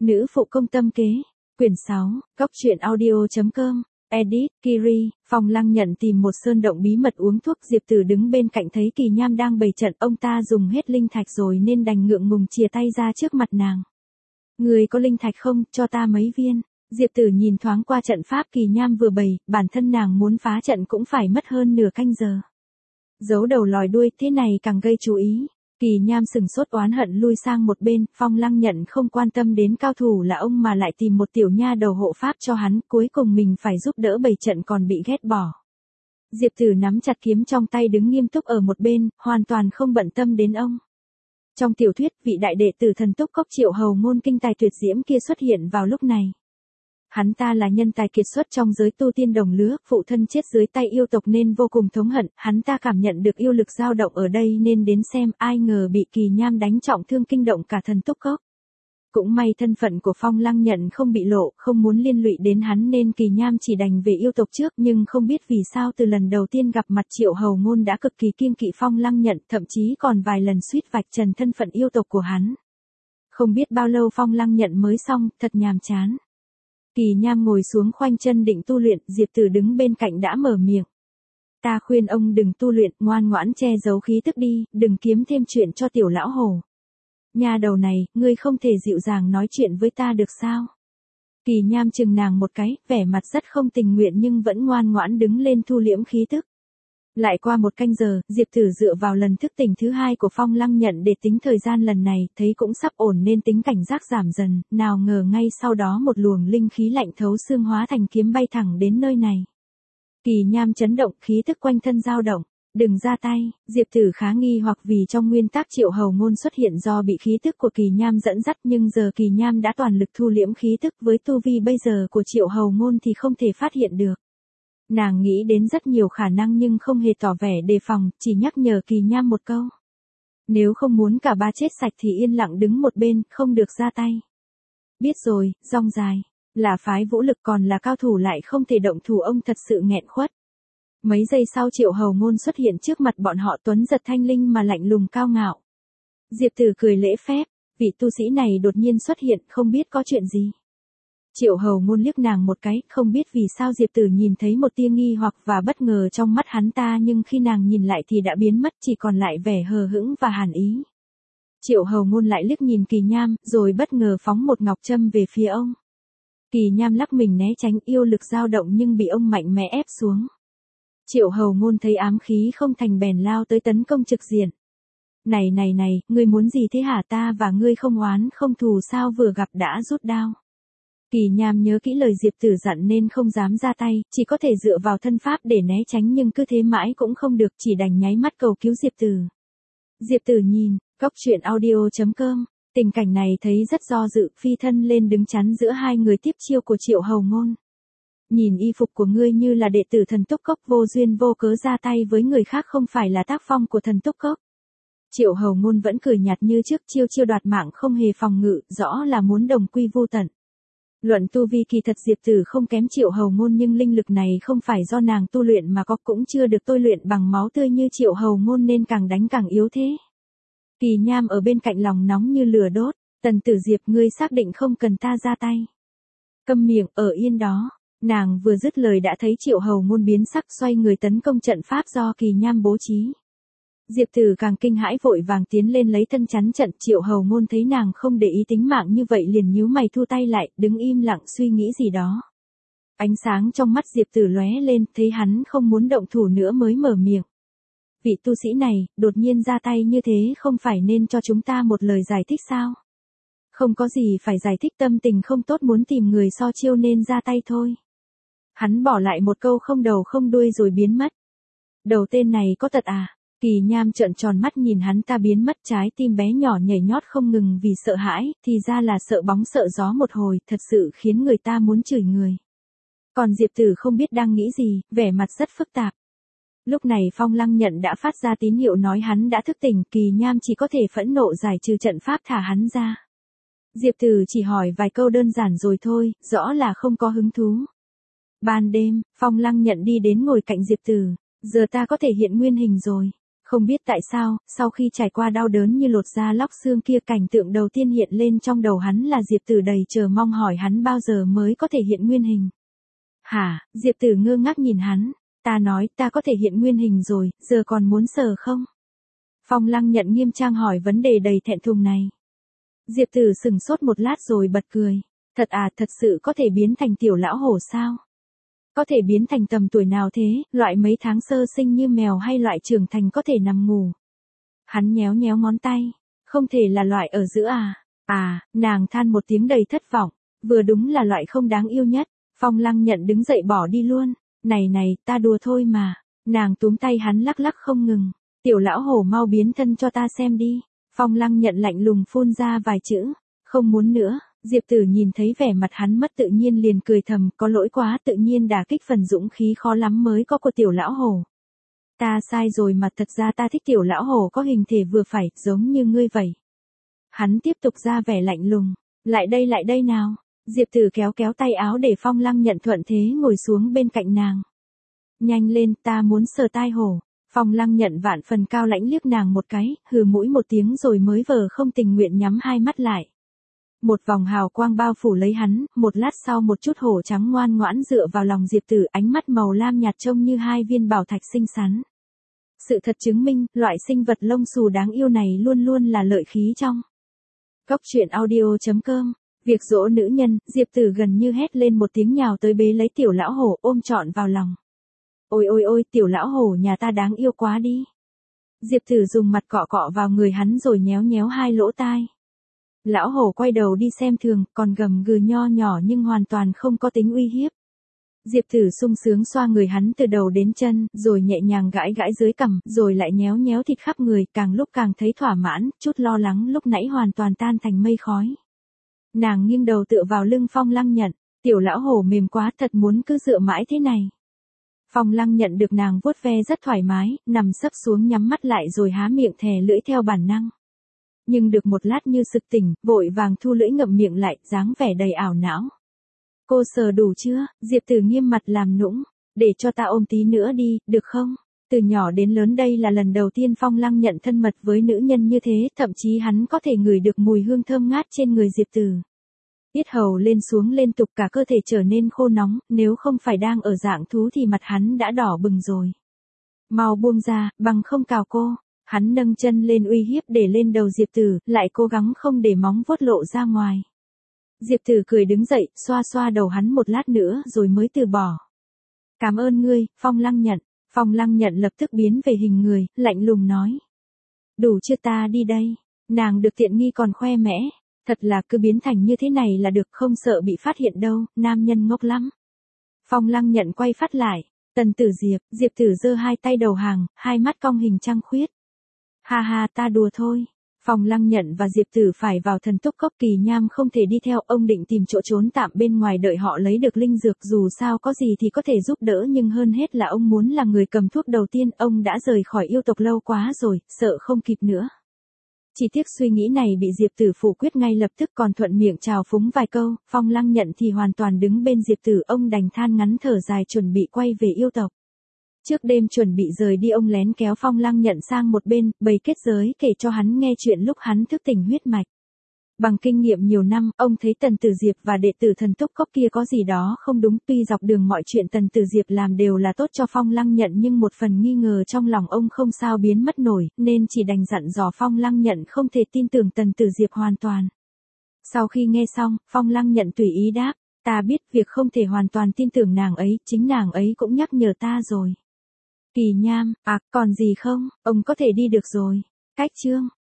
Nữ phụ công tâm kế. Quyển 6, Cóc truyện audio.com. Edit, Kiri. Phong Lăng Nhận tìm một sơn động bí mật uống thuốc. Diệp Tử đứng bên cạnh thấy Kỳ Nham đang bày trận, ông ta dùng hết linh thạch rồi nên đành ngượng ngùng chìa tay ra trước mặt nàng. Người có linh thạch không, cho ta mấy viên. Diệp Tử nhìn thoáng qua trận pháp Kỳ Nham vừa bày, bản thân nàng muốn phá trận cũng phải mất hơn nửa canh giờ. Giấu đầu lòi đuôi, thế này càng gây chú ý. Kỳ Nham sừng sốt oán hận lui sang một bên, Phong Lăng Nhận không quan tâm đến cao thủ là ông mà lại tìm một tiểu nha đầu hộ pháp cho hắn, cuối cùng mình phải giúp đỡ bày trận còn bị ghét bỏ. Diệp Tử nắm chặt kiếm trong tay đứng nghiêm túc ở một bên, hoàn toàn không bận tâm đến ông. Trong tiểu thuyết, vị đại đệ tử thần túc cốc Triệu Hầu Ngôn kinh tài tuyệt diễm kia xuất hiện vào lúc này. Hắn ta là nhân tài kiệt xuất trong giới tu tiên đồng lứa, phụ thân chết dưới tay yêu tộc nên vô cùng thống hận, hắn ta cảm nhận được yêu lực dao động ở đây nên đến xem, ai ngờ bị Kỳ Nham đánh trọng thương kinh động cả thần túc cốc. Cũng may thân phận của Phong Lăng Nhận không bị lộ, không muốn liên lụy đến hắn nên Kỳ Nham chỉ đành về yêu tộc trước, nhưng không biết vì sao từ lần đầu tiên gặp mặt Triệu Hầu Ngôn đã cực kỳ kiêng kỵ Phong Lăng Nhận, thậm chí còn vài lần suýt vạch trần thân phận yêu tộc của hắn. Không biết bao lâu Phong Lăng Nhận mới xong, thật nhàm chán. Kỳ Nham ngồi xuống khoanh chân định tu luyện, Diệp Tử đứng bên cạnh đã mở miệng. Ta khuyên ông đừng tu luyện, ngoan ngoãn che giấu khí tức đi, đừng kiếm thêm chuyện cho tiểu lão hổ. Nha đầu này, ngươi không thể dịu dàng nói chuyện với ta được sao? Kỳ Nham chừng nàng một cái, vẻ mặt rất không tình nguyện nhưng vẫn ngoan ngoãn đứng lên thu liễm khí tức. Lại qua một canh giờ, Diệp Tử dựa vào lần thức tỉnh thứ hai của Phong Lăng Nhận để tính thời gian lần này, thấy cũng sắp ổn nên tính cảnh giác giảm dần, nào ngờ ngay sau đó một luồng linh khí lạnh thấu xương hóa thành kiếm bay thẳng đến nơi này. Kỳ Nham chấn động, khí tức quanh thân dao động. Đừng ra tay, Diệp Tử khá nghi hoặc vì trong nguyên tắc Triệu Hầu Ngôn xuất hiện do bị khí tức của Kỳ Nham dẫn dắt, nhưng giờ Kỳ Nham đã toàn lực thu liễm khí tức, với tu vi bây giờ của Triệu Hầu Ngôn thì không thể phát hiện được. Nàng nghĩ đến rất nhiều khả năng nhưng không hề tỏ vẻ đề phòng, chỉ nhắc nhở Kỳ Nham một câu. Nếu không muốn cả ba chết sạch thì yên lặng đứng một bên, không được ra tay. Biết rồi, rong dài, là phái vũ lực còn là cao thủ lại không thể động thủ, ông thật sự nghẹn khuất. Mấy giây sau Triệu Hầu Ngôn xuất hiện trước mặt bọn họ, tuấn giật thanh linh mà lạnh lùng cao ngạo. Diệp Tử cười lễ phép, vị tu sĩ này đột nhiên xuất hiện, không biết có chuyện gì. Triệu Hầu Ngôn liếc nàng một cái, không biết vì sao Diệp Tử nhìn thấy một tia nghi hoặc và bất ngờ trong mắt hắn ta, nhưng khi nàng nhìn lại thì đã biến mất, chỉ còn lại vẻ hờ hững và hàn ý. Triệu Hầu Ngôn lại liếc nhìn Kỳ Nham, rồi bất ngờ phóng một ngọc châm về phía ông. Kỳ Nham lắc mình né tránh, yêu lực dao động nhưng bị ông mạnh mẽ ép xuống. Triệu Hầu Ngôn thấy ám khí không thành bèn lao tới tấn công trực diện. Này, ngươi muốn gì thế hả, ta và ngươi không oán không thù sao, vừa gặp đã rút đao. Kỳ Nham nhớ kỹ lời Diệp Tử dặn nên không dám ra tay, chỉ có thể dựa vào thân pháp để né tránh, nhưng cứ thế mãi cũng không được, chỉ đành nháy mắt cầu cứu Diệp Tử. Diệp Tử nhìn, Cóc truyện audio.com, tình cảnh này thấy rất do dự, phi thân lên đứng chắn giữa hai người tiếp chiêu của Triệu Hầu Ngôn. Nhìn y phục của ngươi như là đệ tử thần túc cốc, vô duyên vô cớ ra tay với người khác không phải là tác phong của thần túc cốc. Triệu Hầu Ngôn vẫn cười nhạt như trước, chiêu đoạt mạng không hề phòng ngự, rõ là muốn đồng quy vô tận. Luận tu vi kỳ thật Diệp Tử không kém Triệu Hầu Ngôn, nhưng linh lực này không phải do nàng tu luyện mà có, cũng chưa được tôi luyện bằng máu tươi như Triệu Hầu Ngôn nên càng đánh càng yếu thế. Kỳ Nham ở bên cạnh lòng nóng như lửa đốt, Tần Tử Diệp, ngươi xác định không cần ta ra tay. Câm miệng, ở yên đó. Nàng vừa dứt lời đã thấy Triệu Hầu Ngôn biến sắc, xoay người tấn công trận pháp do Kỳ Nham bố trí. Diệp Tử càng kinh hãi vội vàng tiến lên lấy thân chắn trận. Triệu Hầu Ngôn thấy nàng không để ý tính mạng như vậy liền nhíu mày thu tay lại, đứng im lặng suy nghĩ gì đó. Ánh sáng trong mắt Diệp Tử lóe lên, thấy hắn không muốn động thủ nữa mới mở miệng. Vị tu sĩ này, đột nhiên ra tay như thế không phải nên cho chúng ta một lời giải thích sao? Không có gì phải giải thích, tâm tình không tốt muốn tìm người so chiêu nên ra tay thôi. Hắn bỏ lại một câu không đầu không đuôi rồi biến mất. Đầu tên này có tật à? Kỳ Nham trợn tròn mắt nhìn hắn ta biến mất, trái tim bé nhỏ nhảy nhót không ngừng vì sợ hãi, thì ra là sợ bóng sợ gió một hồi, thật sự khiến người ta muốn chửi người. Còn Diệp Tử không biết đang nghĩ gì, vẻ mặt rất phức tạp. Lúc này Phong Lăng Nhận đã phát ra tín hiệu nói hắn đã thức tỉnh, Kỳ Nham chỉ có thể phẫn nộ giải trừ trận pháp thả hắn ra. Diệp Tử chỉ hỏi vài câu đơn giản rồi thôi, rõ là không có hứng thú. Ban đêm, Phong Lăng Nhận đi đến ngồi cạnh Diệp Tử. Giờ ta có thể hiện nguyên hình rồi. Không biết tại sao, sau khi trải qua đau đớn như lột da lóc xương kia, cảnh tượng đầu tiên hiện lên trong đầu hắn là Diệp Tử đầy chờ mong hỏi hắn bao giờ mới có thể hiện nguyên hình. Hả? Diệp Tử ngơ ngác nhìn hắn. Ta nói ta có thể hiện nguyên hình rồi, giờ còn muốn sờ không? Phong Lăng Nhận nghiêm trang hỏi vấn đề đầy thẹn thùng này. Diệp Tử sững sốt một lát rồi bật cười. Thật à, thật sự có thể biến thành tiểu lão hổ sao? Có thể biến thành tầm tuổi nào thế, loại mấy tháng sơ sinh như mèo hay loại trưởng thành có thể nằm ngủ? Hắn nhéo nhéo ngón tay. Không thể là loại ở giữa à? À, nàng than một tiếng đầy thất vọng. Vừa đúng là loại không đáng yêu nhất. Phong Lăng Nhận đứng dậy bỏ đi luôn. Này này, ta đùa thôi mà. Nàng túm tay hắn lắc lắc không ngừng. Tiểu lão hổ mau biến thân cho ta xem đi. Phong Lăng Nhận lạnh lùng phun ra vài chữ. Không muốn nữa. Diệp Tử nhìn thấy vẻ mặt hắn mất tự nhiên liền cười thầm, có lỗi quá, tự nhiên đả kích phần dũng khí khó lắm mới có của tiểu lão hổ. Ta sai rồi mà, thật ra ta thích tiểu lão hổ có hình thể vừa phải, giống như ngươi vậy. Hắn tiếp tục ra vẻ lạnh lùng. Lại đây nào. Diệp Tử kéo kéo tay áo để Phong Lăng Nhận thuận thế ngồi xuống bên cạnh nàng. Nhanh lên, ta muốn sờ tai hổ. Phong Lăng Nhận vạn phần cao lãnh liếc nàng một cái, hừ mũi một tiếng rồi mới vờ không tình nguyện nhắm hai mắt lại. Một vòng hào quang bao phủ lấy hắn, một lát sau một chút hổ trắng ngoan ngoãn dựa vào lòng Diệp Tử, ánh mắt màu lam nhạt trông như hai viên bảo thạch xinh xắn. Sự thật chứng minh, loại sinh vật lông xù đáng yêu này luôn luôn là lợi khí trong. Cốc truyện audio.com. Việc dỗ nữ nhân, Diệp Tử gần như hét lên một tiếng nhào tới bế lấy tiểu lão hổ ôm trọn vào lòng. Ôi ôi ôi, tiểu lão hổ nhà ta đáng yêu quá đi. Diệp Tử dùng mặt cọ cọ vào người hắn rồi nhéo nhéo hai lỗ tai. Lão hổ quay đầu đi xem thường, còn gầm gừ nho nhỏ nhưng hoàn toàn không có tính uy hiếp. Diệp Tử sung sướng xoa người hắn từ đầu đến chân, rồi nhẹ nhàng gãi gãi dưới cằm, rồi lại nhéo nhéo thịt khắp người, càng lúc càng thấy thỏa mãn, chút lo lắng lúc nãy hoàn toàn tan thành mây khói. Nàng nghiêng đầu tựa vào lưng Phong Lăng Nhận, tiểu lão hổ mềm quá, thật muốn cứ dựa mãi thế này. Phong Lăng Nhận được nàng vuốt ve rất thoải mái, nằm sấp xuống nhắm mắt lại rồi há miệng thè lưỡi theo bản năng. Nhưng được một lát như sực tỉnh, vội vàng thu lưỡi ngậm miệng lại, dáng vẻ đầy ảo não. Cô sờ đủ chưa? Diệp Tử nghiêm mặt làm nũng. Để cho ta ôm tí nữa đi, được không? Từ nhỏ đến lớn đây là lần đầu tiên Phong Lăng Nhận thân mật với nữ nhân như thế, thậm chí hắn có thể ngửi được mùi hương thơm ngát trên người Diệp Tử. Yết hầu lên xuống liên tục, cả cơ thể trở nên khô nóng, nếu không phải đang ở dạng thú thì mặt hắn đã đỏ bừng rồi. Mau buông ra, bằng không cào cô. Hắn nâng chân lên uy hiếp để lên đầu Diệp Tử, lại cố gắng không để móng vuốt lộ ra ngoài. Diệp Tử cười đứng dậy, xoa xoa đầu hắn một lát nữa rồi mới từ bỏ. Cảm ơn ngươi, Phong Lăng Nhận. Phong Lăng Nhận lập tức biến về hình người, lạnh lùng nói. Đủ chưa, ta đi đây. Nàng được tiện nghi còn khoe mẽ. Thật là cứ biến thành như thế này là được, không sợ bị phát hiện đâu, nam nhân ngốc lắm. Phong Lăng Nhận quay phát lại. Tần Tử Diệp, Diệp Tử giơ hai tay đầu hàng, hai mắt cong hình trăng khuyết. Ha ha, ta đùa thôi. Phong Lăng Nhận và Diệp Tử phải vào thần túc cốc, Kỳ Nham không thể đi theo, ông định tìm chỗ trốn tạm bên ngoài đợi họ lấy được linh dược, dù sao có gì thì có thể giúp đỡ, nhưng hơn hết là ông muốn là người cầm thuốc đầu tiên, ông đã rời khỏi yêu tộc lâu quá rồi, sợ không kịp nữa. Chỉ tiếc suy nghĩ này bị Diệp Tử phủ quyết ngay lập tức, còn thuận miệng chào phúng vài câu, Phong Lăng Nhận thì hoàn toàn đứng bên Diệp Tử, ông đành than ngắn thở dài chuẩn bị quay về yêu tộc. Trước đêm chuẩn bị rời đi, ông lén kéo Phong Lăng Nhận sang một bên, bày kết giới kể cho hắn nghe chuyện lúc hắn thức tỉnh huyết mạch. Bằng kinh nghiệm nhiều năm, ông thấy Tần Tử Diệp và đệ tử thần túc cốc kia có gì đó không đúng, tuy dọc đường mọi chuyện Tần Tử Diệp làm đều là tốt cho Phong Lăng Nhận, nhưng một phần nghi ngờ trong lòng ông không sao biến mất nổi, nên chỉ đành dặn dò Phong Lăng Nhận không thể tin tưởng Tần Tử Diệp hoàn toàn. Sau khi nghe xong, Phong Lăng Nhận tùy ý đáp, ta biết việc không thể hoàn toàn tin tưởng nàng ấy, chính nàng ấy cũng nhắc nhở ta rồi. Kỳ Nham, à, còn gì không, ông có thể đi được rồi. Cách chương.